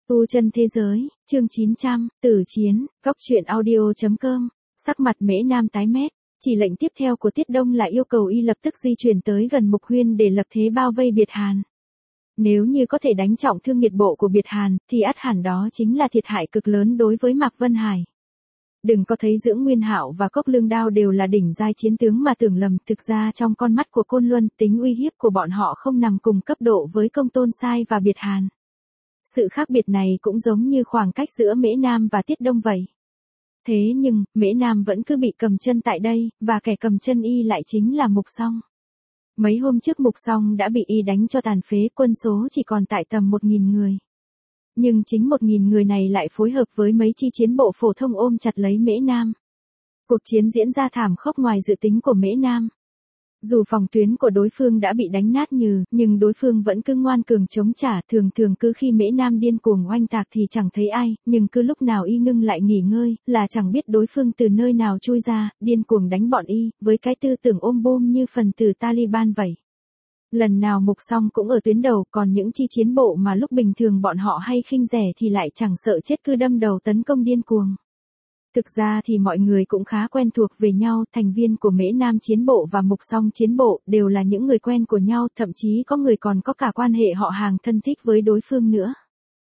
Tu chân thế giới, chương 900, tử chiến, góc truyện audio.com, sắc mặt Mễ Nam tái mét, chỉ lệnh tiếp theo của Tiết Đông là yêu cầu y lập tức di chuyển tới gần Mục Huyên để lập thế bao vây Biệt Hàn. Nếu như có thể đánh trọng thương nhiệt bộ của Biệt Hàn, thì ắt hẳn đó chính là thiệt hại cực lớn đối với Mạc Vân Hải. Đừng có thấy Dưỡng Nguyên Hạo và Cốc Lương Đao đều là đỉnh giai chiến tướng mà tưởng lầm, thực ra trong con mắt của Côn Luân, tính uy hiếp của bọn họ không nằm cùng cấp độ với Công Tôn Sai và Biệt Hàn. Sự khác biệt này cũng giống như khoảng cách giữa Mễ Nam và Tiết Đông vậy. Thế nhưng, Mễ Nam vẫn cứ bị cầm chân tại đây, và kẻ cầm chân y lại chính là Mục Song. Mấy hôm trước Mục Song đã bị y đánh cho tàn phế, quân số chỉ còn tại tầm 1.000 người. Nhưng chính 1.000 người này lại phối hợp với mấy chi chiến bộ phổ thông ôm chặt lấy Mễ Nam. Cuộc chiến diễn ra thảm khốc ngoài dự tính của Mễ Nam. Dù phòng tuyến của đối phương đã bị đánh nát nhừ, nhưng đối phương vẫn cứ ngoan cường chống trả, thường cứ khi Mễ Nam điên cuồng oanh tạc thì chẳng thấy ai, nhưng cứ lúc nào y ngưng lại nghỉ ngơi, là chẳng biết đối phương từ nơi nào chui ra, điên cuồng đánh bọn y, với cái tư tưởng ôm bôm như phần tử Taliban vậy. Lần nào Mục Song cũng ở tuyến đầu, còn những chi chiến bộ mà lúc bình thường bọn họ hay khinh rẻ thì lại chẳng sợ chết cứ đâm đầu tấn công điên cuồng. Thực ra thì mọi người cũng khá quen thuộc về nhau, thành viên của Mễ Nam chiến bộ và Mục Song chiến bộ đều là những người quen của nhau, thậm chí có người còn có cả quan hệ họ hàng thân thích với đối phương nữa.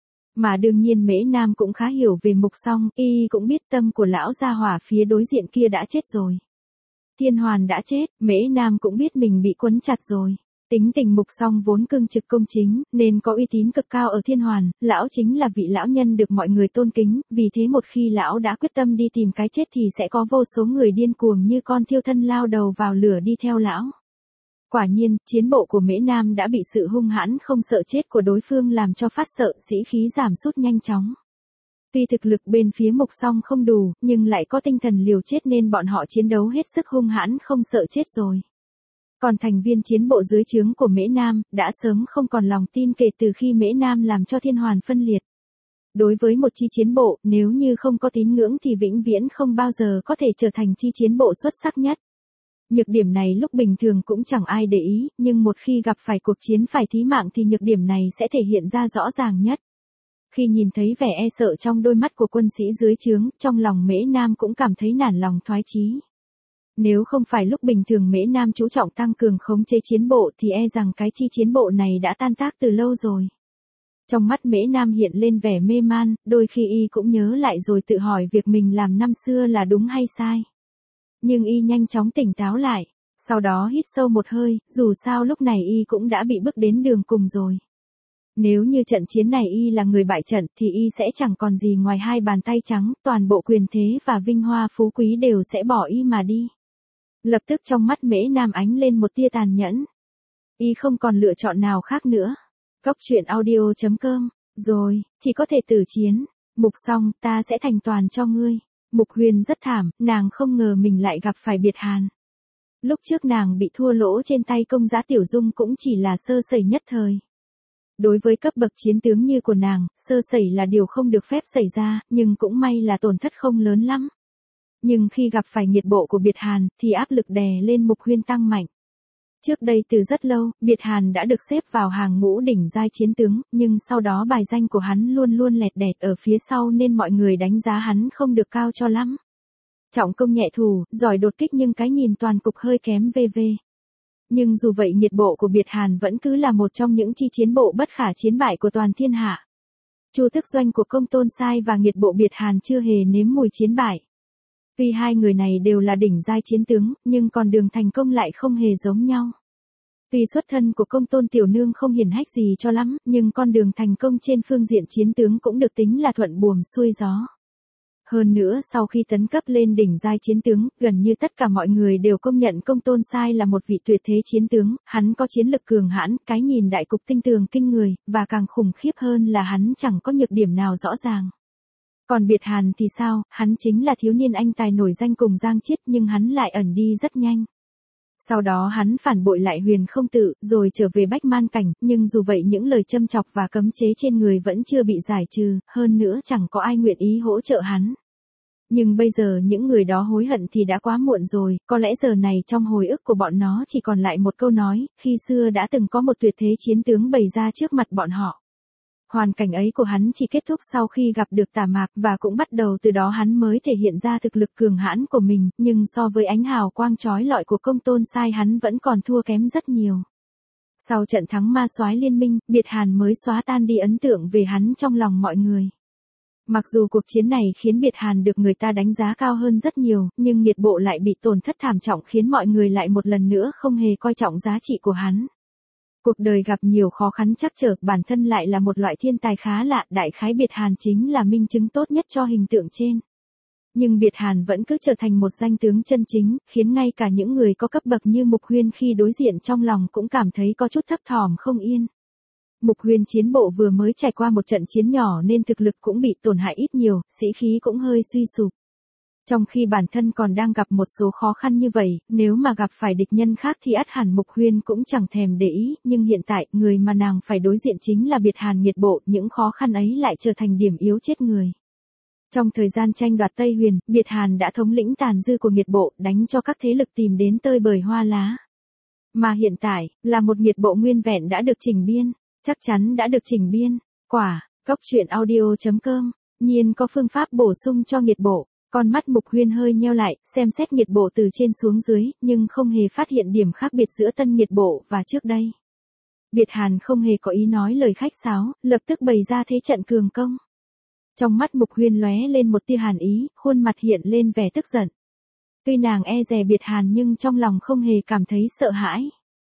Mà đương nhiên Mễ Nam cũng khá hiểu về Mục Song, y cũng biết tâm của lão gia hỏa phía đối diện kia đã chết rồi. Thiên Hoàn đã chết, Mễ Nam cũng biết mình bị quấn chặt rồi. Tính tình Mục Song vốn cương trực công chính, nên có uy tín cực cao ở Thiên Hoàn, lão chính là vị lão nhân được mọi người tôn kính, vì thế một khi lão đã quyết tâm đi tìm cái chết thì sẽ có vô số người điên cuồng như con thiêu thân lao đầu vào lửa đi theo lão. Quả nhiên, chiến bộ của Mễ Nam đã bị sự hung hãn không sợ chết của đối phương làm cho phát sợ, sĩ khí giảm sút nhanh chóng. Tuy thực lực bên phía Mục Song không đủ, nhưng lại có tinh thần liều chết nên bọn họ chiến đấu hết sức hung hãn không sợ chết rồi. Còn thành viên chiến bộ dưới trướng của Mễ Nam, đã sớm không còn lòng tin kể từ khi Mễ Nam làm cho Thiên Hoàn phân liệt. Đối với một chi chiến bộ, nếu như không có tín ngưỡng thì vĩnh viễn không bao giờ có thể trở thành chi chiến bộ xuất sắc nhất. Nhược điểm này lúc bình thường cũng chẳng ai để ý, nhưng một khi gặp phải cuộc chiến phải thí mạng thì nhược điểm này sẽ thể hiện ra rõ ràng nhất. Khi nhìn thấy vẻ e sợ trong đôi mắt của quân sĩ dưới trướng, trong lòng Mễ Nam cũng cảm thấy nản lòng thoái chí. Nếu không phải lúc bình thường Mễ Nam chú trọng tăng cường khống chế chiến bộ thì e rằng cái chi chiến bộ này đã tan tác từ lâu rồi. Trong mắt Mễ Nam hiện lên vẻ mê man, đôi khi y cũng nhớ lại rồi tự hỏi việc mình làm năm xưa là đúng hay sai. Nhưng y nhanh chóng tỉnh táo lại, sau đó hít sâu một hơi, dù sao lúc này y cũng đã bị bước đến đường cùng rồi. Nếu như trận chiến này y là người bại trận thì y sẽ chẳng còn gì ngoài hai bàn tay trắng, toàn bộ quyền thế và vinh hoa phú quý đều sẽ bỏ y mà đi. Lập tức trong mắt Mễ Nam ánh lên một tia tàn nhẫn. Y không còn lựa chọn nào khác nữa. Góc truyện audio.com, rồi, chỉ có thể tử chiến. Mục Song, ta sẽ thành toàn cho ngươi. Mục Huyền rất thảm, nàng không ngờ mình lại gặp phải Biệt Hàn. Lúc trước nàng bị thua lỗ trên tay Công Giá Tiểu Dung cũng chỉ là sơ sẩy nhất thời. Đối với cấp bậc chiến tướng như của nàng, sơ sẩy là điều không được phép xảy ra, nhưng cũng may là tổn thất không lớn lắm. Nhưng khi gặp phải nhiệt bộ của Biệt Hàn, thì áp lực đè lên Mục Huyên tăng mạnh. Trước đây từ rất lâu, Biệt Hàn đã được xếp vào hàng ngũ đỉnh giai chiến tướng, nhưng sau đó bài danh của hắn luôn luôn lẹt đẹt ở phía sau nên mọi người đánh giá hắn không được cao cho lắm. Trọng công nhẹ thủ, giỏi đột kích nhưng cái nhìn toàn cục hơi kém VV. Nhưng dù vậy nhiệt bộ của Biệt Hàn vẫn cứ là một trong những chi chiến bộ bất khả chiến bại của toàn thiên hạ. Chu Thức Doanh của Công Tôn Sai và nhiệt bộ Biệt Hàn chưa hề nếm mùi chiến bại. Tuy hai người này đều là đỉnh giai chiến tướng, nhưng con đường thành công lại không hề giống nhau. Tuy xuất thân của Công Tôn Tiểu Nương không hiển hách gì cho lắm, nhưng con đường thành công trên phương diện chiến tướng cũng được tính là thuận buồm xuôi gió. Hơn nữa sau khi tấn cấp lên đỉnh giai chiến tướng, gần như tất cả mọi người đều công nhận Công Tôn Sai là một vị tuyệt thế chiến tướng, hắn có chiến lực cường hãn, cái nhìn đại cục tinh tường kinh người, và càng khủng khiếp hơn là hắn chẳng có nhược điểm nào rõ ràng. Còn Biệt Hàn thì sao, hắn chính là thiếu niên anh tài nổi danh cùng Giang Chiết nhưng hắn lại ẩn đi rất nhanh. Sau đó hắn phản bội lại Huyền Không Tự, rồi trở về Bách Man Cảnh, nhưng dù vậy những lời châm chọc và cấm chế trên người vẫn chưa bị giải trừ, hơn nữa chẳng có ai nguyện ý hỗ trợ hắn. Nhưng bây giờ những người đó hối hận thì đã quá muộn rồi, có lẽ giờ này trong hồi ức của bọn nó chỉ còn lại một câu nói, khi xưa đã từng có một tuyệt thế chiến tướng bày ra trước mặt bọn họ. Hoàn cảnh ấy của hắn chỉ kết thúc sau khi gặp được Tả Mạc và cũng bắt đầu từ đó hắn mới thể hiện ra thực lực cường hãn của mình, nhưng so với ánh hào quang chói lọi của Công Tôn Sai hắn vẫn còn thua kém rất nhiều. Sau trận thắng ma soái liên minh, Biệt Hàn mới xóa tan đi ấn tượng về hắn trong lòng mọi người. Mặc dù cuộc chiến này khiến Biệt Hàn được người ta đánh giá cao hơn rất nhiều, nhưng Nghiệt Bộ lại bị tổn thất thảm trọng khiến mọi người lại một lần nữa không hề coi trọng giá trị của hắn. Cuộc đời gặp nhiều khó khăn trắc trở, bản thân lại là một loại thiên tài khá lạ, đại khái Biệt Hàn chính là minh chứng tốt nhất cho hình tượng trên. Nhưng Biệt Hàn vẫn cứ trở thành một danh tướng chân chính, khiến ngay cả những người có cấp bậc như Mục Huyên khi đối diện trong lòng cũng cảm thấy có chút thấp thỏm không yên. Mục Huyên chiến bộ vừa mới trải qua một trận chiến nhỏ nên thực lực cũng bị tổn hại ít nhiều, sĩ khí cũng hơi suy sụp. Trong khi bản thân còn đang gặp một số khó khăn như vậy, nếu mà gặp phải địch nhân khác thì ắt hẳn Mục Huyên cũng chẳng thèm để ý, nhưng hiện tại, người mà nàng phải đối diện chính là Biệt Hàn Nghiệt Bộ, những khó khăn ấy lại trở thành điểm yếu chết người. Trong thời gian tranh đoạt Tây Huyền, Biệt Hàn đã thống lĩnh tàn dư của Nghiệt Bộ, đánh cho các thế lực tìm đến tơi bời hoa lá. Mà hiện tại, là một Nghiệt Bộ nguyên vẹn đã được chỉnh biên, chắc chắn đã được chỉnh biên. Quả, Góc Truyện Audio.com, nhiên có phương pháp bổ sung cho Nghiệt Bộ. Con mắt Mục Huyên hơi nheo lại, xem xét Nghiệt Bộ từ trên xuống dưới, nhưng không hề phát hiện điểm khác biệt giữa tân Nghiệt Bộ và trước đây. Biệt Hàn không hề có ý nói lời khách sáo, lập tức bày ra thế trận cường công. Trong mắt Mục Huyên lóe lên một tia hàn ý, khuôn mặt hiện lên vẻ tức giận. Tuy nàng e dè Biệt Hàn nhưng trong lòng không hề cảm thấy sợ hãi.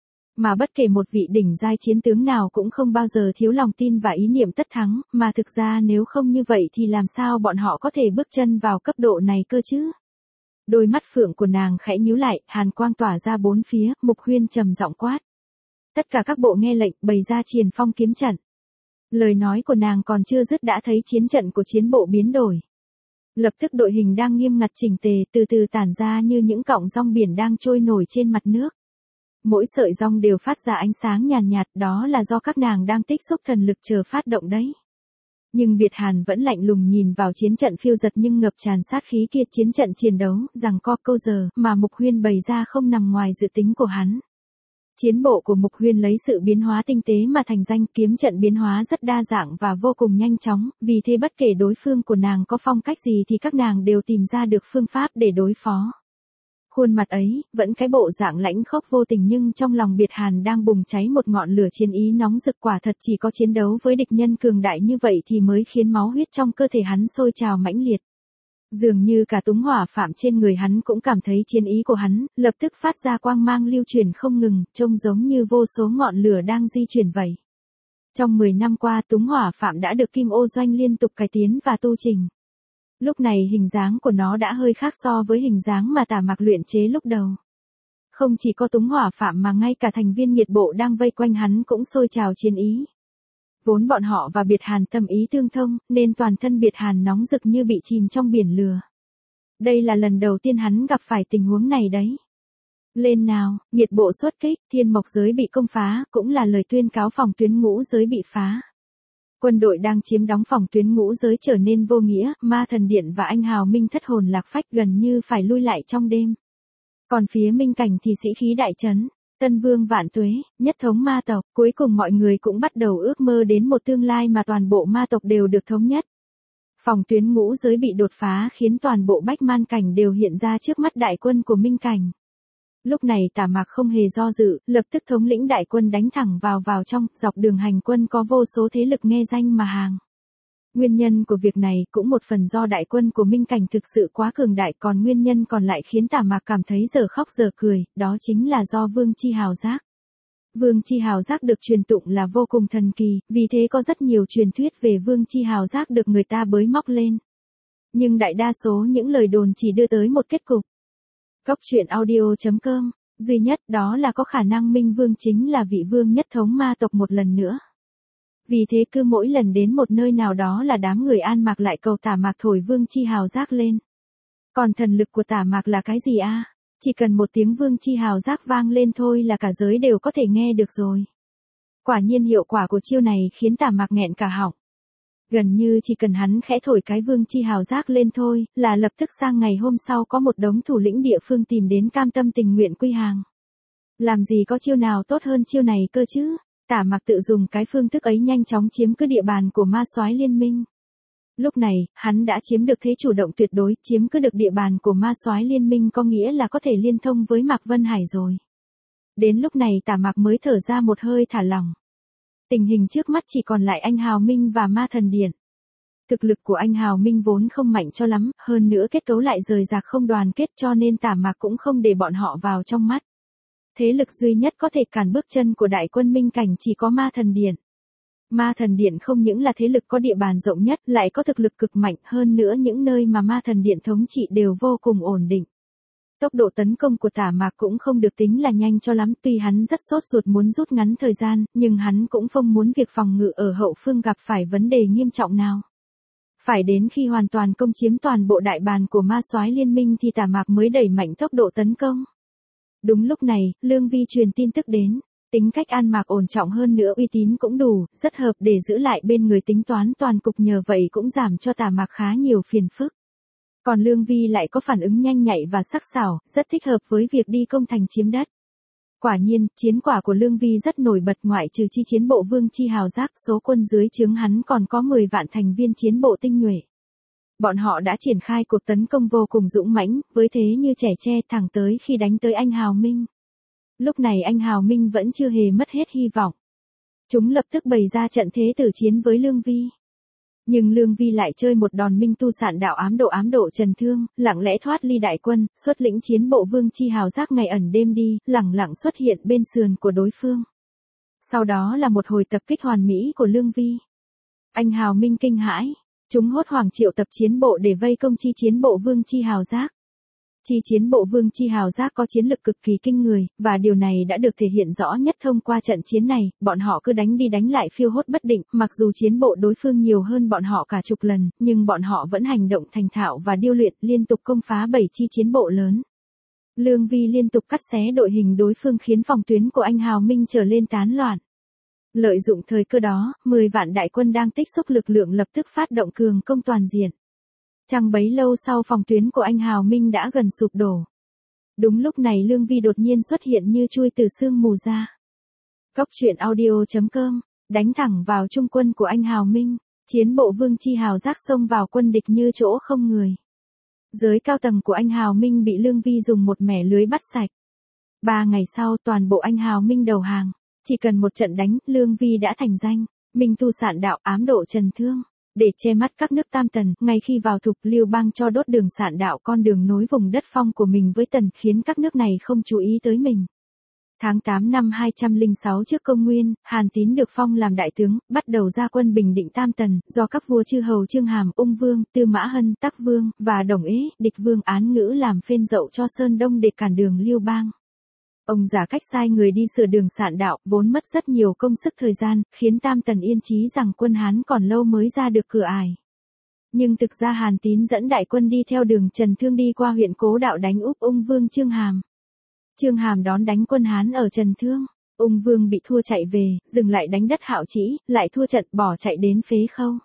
Mà bất kể một vị đỉnh giai chiến tướng nào cũng không bao giờ thiếu lòng tin và ý niệm tất thắng, mà thực ra nếu không như vậy thì làm sao bọn họ có thể bước chân vào cấp độ này cơ chứ? Đôi mắt phượng của nàng khẽ nhíu lại, hàn quang tỏa ra bốn phía, Mục Huyên trầm giọng quát. Tất cả các bộ nghe lệnh, bày ra Triền Phong kiếm trận. Lời nói của nàng còn chưa dứt đã thấy chiến trận của chiến bộ biến đổi. Lập tức đội hình đang nghiêm ngặt chỉnh tề từ từ tản ra như những cọng rong biển đang trôi nổi trên mặt nước. Mỗi sợi rong đều phát ra ánh sáng nhàn nhạt, đó là do các nàng đang tích xúc thần lực chờ phát động đấy. Nhưng Biệt Hàn vẫn lạnh lùng nhìn vào chiến trận phiêu giật nhưng ngập tràn sát khí kia, chiến trận chiến đấu, giằng co câu giờ, mà Mục Huyên bày ra không nằm ngoài dự tính của hắn. Chiến bộ của Mục Huyên lấy sự biến hóa tinh tế mà thành danh, kiếm trận biến hóa rất đa dạng và vô cùng nhanh chóng, vì thế bất kể đối phương của nàng có phong cách gì thì các nàng đều tìm ra được phương pháp để đối phó. Khuôn mặt ấy, vẫn cái bộ dạng lãnh khốc vô tình nhưng trong lòng Biệt Hàn đang bùng cháy một ngọn lửa chiến ý nóng rực, quả thật chỉ có chiến đấu với địch nhân cường đại như vậy thì mới khiến máu huyết trong cơ thể hắn sôi trào mãnh liệt. Dường như cả túng hỏa phạm trên người hắn cũng cảm thấy chiến ý của hắn, lập tức phát ra quang mang lưu chuyển không ngừng, trông giống như vô số ngọn lửa đang di chuyển vậy. Trong 10 năm qua túng hỏa phạm đã được Kim Ô Doanh liên tục cải tiến và tu chỉnh. Lúc này hình dáng của nó đã hơi khác so với hình dáng mà Tả Mạc luyện chế lúc đầu. Không chỉ có túng hỏa phạm mà ngay cả thành viên Nghiệt Bộ đang vây quanh hắn cũng sôi trào chiến ý. Vốn bọn họ và Biệt Hàn tâm ý tương thông, nên toàn thân Biệt Hàn nóng rực như bị chìm trong biển lửa. Đây là lần đầu tiên hắn gặp phải tình huống này đấy. Lên nào, Nghiệt Bộ xuất kích, Thiên Mộc giới bị công phá, cũng là lời tuyên cáo phòng tuyến ngũ giới bị phá. Quân đội đang chiếm đóng phòng tuyến ngũ giới trở nên vô nghĩa, Ma Thần Điện và Anh Hào Minh thất hồn lạc phách gần như phải lui lại trong đêm. Còn phía Minh Cảnh thì sĩ khí đại trấn. Tân Vương vạn tuế, nhất thống ma tộc, cuối cùng mọi người cũng bắt đầu ước mơ đến một tương lai mà toàn bộ ma tộc đều được thống nhất. Phòng tuyến ngũ giới bị đột phá khiến toàn bộ Bách Man Cảnh đều hiện ra trước mắt đại quân của Minh Cảnh. Lúc này Tả Mạc không hề do dự, lập tức thống lĩnh đại quân đánh thẳng vào trong, dọc đường hành quân có vô số thế lực nghe danh mà hàng. Nguyên nhân của việc này cũng một phần do đại quân của Minh Cảnh thực sự quá cường đại, còn nguyên nhân còn lại khiến Tả Mạc cảm thấy giờ khóc giờ cười, đó chính là do Vương Chi Hào Giác. Vương Chi Hào Giác được truyền tụng là vô cùng thần kỳ, vì thế có rất nhiều truyền thuyết về Vương Chi Hào Giác được người ta bới móc lên. Nhưng đại đa số những lời đồn chỉ đưa tới một kết cục. Góc Truyện Audio.com, duy nhất đó là có khả năng Minh Vương chính là vị vương nhất thống ma tộc một lần nữa. Vì thế cứ mỗi lần đến một nơi nào đó là đám người An Mạc lại cầu Tả Mạc thổi Vương Chi Hào Giác lên. Còn thần lực của Tả Mạc là cái gì a? Chỉ cần một tiếng Vương Chi Hào Giác vang lên thôi là cả giới đều có thể nghe được rồi. Quả nhiên hiệu quả của chiêu này khiến Tả Mạc nghẹn cả họng. Gần như chỉ cần hắn khẽ thổi cái Vương Chi Hào Giác lên thôi, là lập tức sang ngày hôm sau có một đống thủ lĩnh địa phương tìm đến cam tâm tình nguyện quy hàng. Làm gì có chiêu nào tốt hơn chiêu này cơ chứ? Tả Mạc tự dùng cái phương thức ấy nhanh chóng chiếm cứ địa bàn của ma soái liên minh. Lúc này, hắn đã chiếm được thế chủ động tuyệt đối, chiếm cứ được địa bàn của ma soái liên minh có nghĩa là có thể liên thông với Mạc Vân Hải rồi. Đến lúc này Tả Mạc mới thở ra một hơi thả lỏng. Tình hình trước mắt chỉ còn lại anh Hào Minh và Ma Thần Điện. Thực lực của anh Hào Minh vốn không mạnh cho lắm, hơn nữa kết cấu lại rời rạc không đoàn kết cho nên Tả Mạc cũng không để bọn họ vào trong mắt. Thế lực duy nhất có thể cản bước chân của đại quân Minh Cảnh chỉ có Ma Thần Điện. Ma Thần Điện không những là thế lực có địa bàn rộng nhất, lại có thực lực cực mạnh, hơn nữa những nơi mà Ma Thần Điện thống trị đều vô cùng ổn định. Tốc độ tấn công của Tả Mạc cũng không được tính là nhanh cho lắm, tuy hắn rất sốt ruột muốn rút ngắn thời gian, nhưng hắn cũng không muốn việc phòng ngự ở hậu phương gặp phải vấn đề nghiêm trọng nào. Phải đến khi hoàn toàn công chiếm toàn bộ đại bàn của ma soái liên minh thì Tả Mạc mới đẩy mạnh tốc độ tấn công. Đúng lúc này, Lương Vi truyền tin tức đến. Tính cách An Mạc ổn trọng hơn nữa uy tín cũng đủ, rất hợp để giữ lại bên người tính toán toàn cục, nhờ vậy cũng giảm cho Tả Mạc khá nhiều phiền phức. Còn Lương Vi lại có phản ứng nhanh nhạy và sắc sảo, rất thích hợp với việc đi công thành chiếm đất. Quả nhiên, chiến quả của Lương Vi rất nổi bật, ngoại trừ chi chiến bộ Vương Chi Hào Giác, số quân dưới trướng hắn còn có 10 vạn thành viên chiến bộ tinh nhuệ. Bọn họ đã triển khai cuộc tấn công vô cùng dũng mãnh, với thế như trẻ tre thẳng tới khi đánh tới anh Hào Minh. Lúc này anh Hào Minh vẫn chưa hề mất hết hy vọng. Chúng lập tức bày ra trận thế tử chiến với Lương Vi. Nhưng Lương Vi lại chơi một đòn minh tu sạn đạo ám độ trần thương, lặng lẽ thoát ly đại quân, xuất lĩnh chiến bộ Vương Chi Hào Giác ngày ẩn đêm đi, lẳng lặng xuất hiện bên sườn của đối phương. Sau đó là một hồi tập kích hoàn mỹ của Lương Vi. Anh Hào Minh kinh hãi, chúng hốt hoảng triệu tập chiến bộ để vây công chi chiến bộ Vương Chi Hào Giác. Chi chiến bộ Vương Chi Hào Giác có chiến lực cực kỳ kinh người, và điều này đã được thể hiện rõ nhất thông qua trận chiến này, bọn họ cứ đánh đi đánh lại phiêu hốt bất định, mặc dù chiến bộ đối phương nhiều hơn bọn họ cả chục lần, nhưng bọn họ vẫn hành động thành thạo và điêu luyện, liên tục công phá 7 chi chiến bộ lớn. Lương Vi liên tục cắt xé đội hình đối phương khiến phòng tuyến của anh Hào Minh trở lên tán loạn. Lợi dụng thời cơ đó, 10 vạn đại quân đang tích xúc lực lượng lập tức phát động cường công toàn diện. Chẳng bấy lâu sau phòng tuyến của anh Hào Minh đã gần sụp đổ. Đúng lúc này Lương Vi đột nhiên xuất hiện như chui từ sương mù ra. Cóc truyện audio.com, đánh thẳng vào trung quân của anh Hào Minh, chiến bộ Vương Chi Hào Giác xông vào quân địch như chỗ không người. Giới cao tầng của anh Hào Minh bị Lương Vi dùng một mẻ lưới bắt sạch. 3 ngày sau toàn bộ anh Hào Minh đầu hàng, chỉ cần một trận đánh, Lương Vi đã thành danh, minh tu sạn đạo ám độ trần thương. Để che mắt các nước Tam Tần, ngay khi vào thục Lưu Bang cho đốt đường sạn đạo con đường nối vùng đất phong của mình với Tần, khiến các nước này không chú ý tới mình. Tháng 8 năm 206 trước công nguyên, Hàn Tín được phong làm đại tướng, bắt đầu ra quân bình định Tam Tần, do các vua chư hầu Chương Hàm, Ung Vương, Tư Mã Hân, Tắc Vương, và Đồng Ế, Địch Vương Án Ngữ làm phên dậu cho Sơn Đông để cản đường Lưu Bang. Ông giả cách sai người đi sửa đường sạn đạo, vốn mất rất nhiều công sức thời gian, khiến Tam Tần yên chí rằng quân Hán còn lâu mới ra được cửa ải. Nhưng thực ra Hàn Tín dẫn đại quân đi theo đường Trần Thương đi qua huyện Cố Đạo đánh úp Ung Vương Chương Hàm. Chương Hàm đón đánh quân Hán ở Trần Thương, Ung Vương bị thua chạy về, dừng lại đánh đất Hạo Trĩ, lại thua trận bỏ chạy đến Phế Khâu.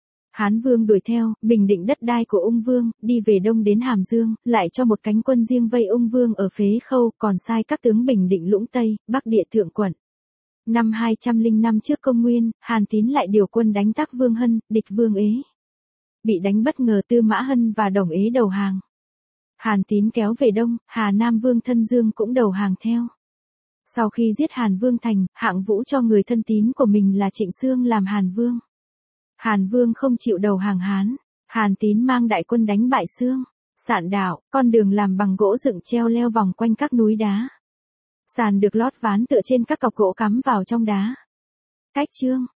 Hán Vương đuổi theo, bình định đất đai của Ung Vương, đi về đông đến Hàm Dương, lại cho một cánh quân riêng vây Ung Vương ở Phế Khâu, còn sai các tướng bình định Lũng Tây, Bắc Địa Thượng Quận. Năm 205 trước công nguyên, Hàn Tín lại điều quân đánh Tắc Vương Hân, địch Vương Ế. Bị đánh bất ngờ Tư Mã Hân và Đồng Ế đầu hàng. Hàn Tín kéo về đông, Hà Nam Vương Thân Dương cũng đầu hàng theo. Sau khi giết Hàn Vương thành, Hạng Vũ cho người thân tín của mình là Trịnh Xương làm Hàn Vương. Hàn Vương không chịu đầu hàng Hán, Hàn Tín mang đại quân đánh bại Xương, sạn đạo, con đường làm bằng gỗ dựng treo leo vòng quanh các núi đá. Sàn được lót ván tựa trên các cọc gỗ cắm vào trong đá. Cách chương,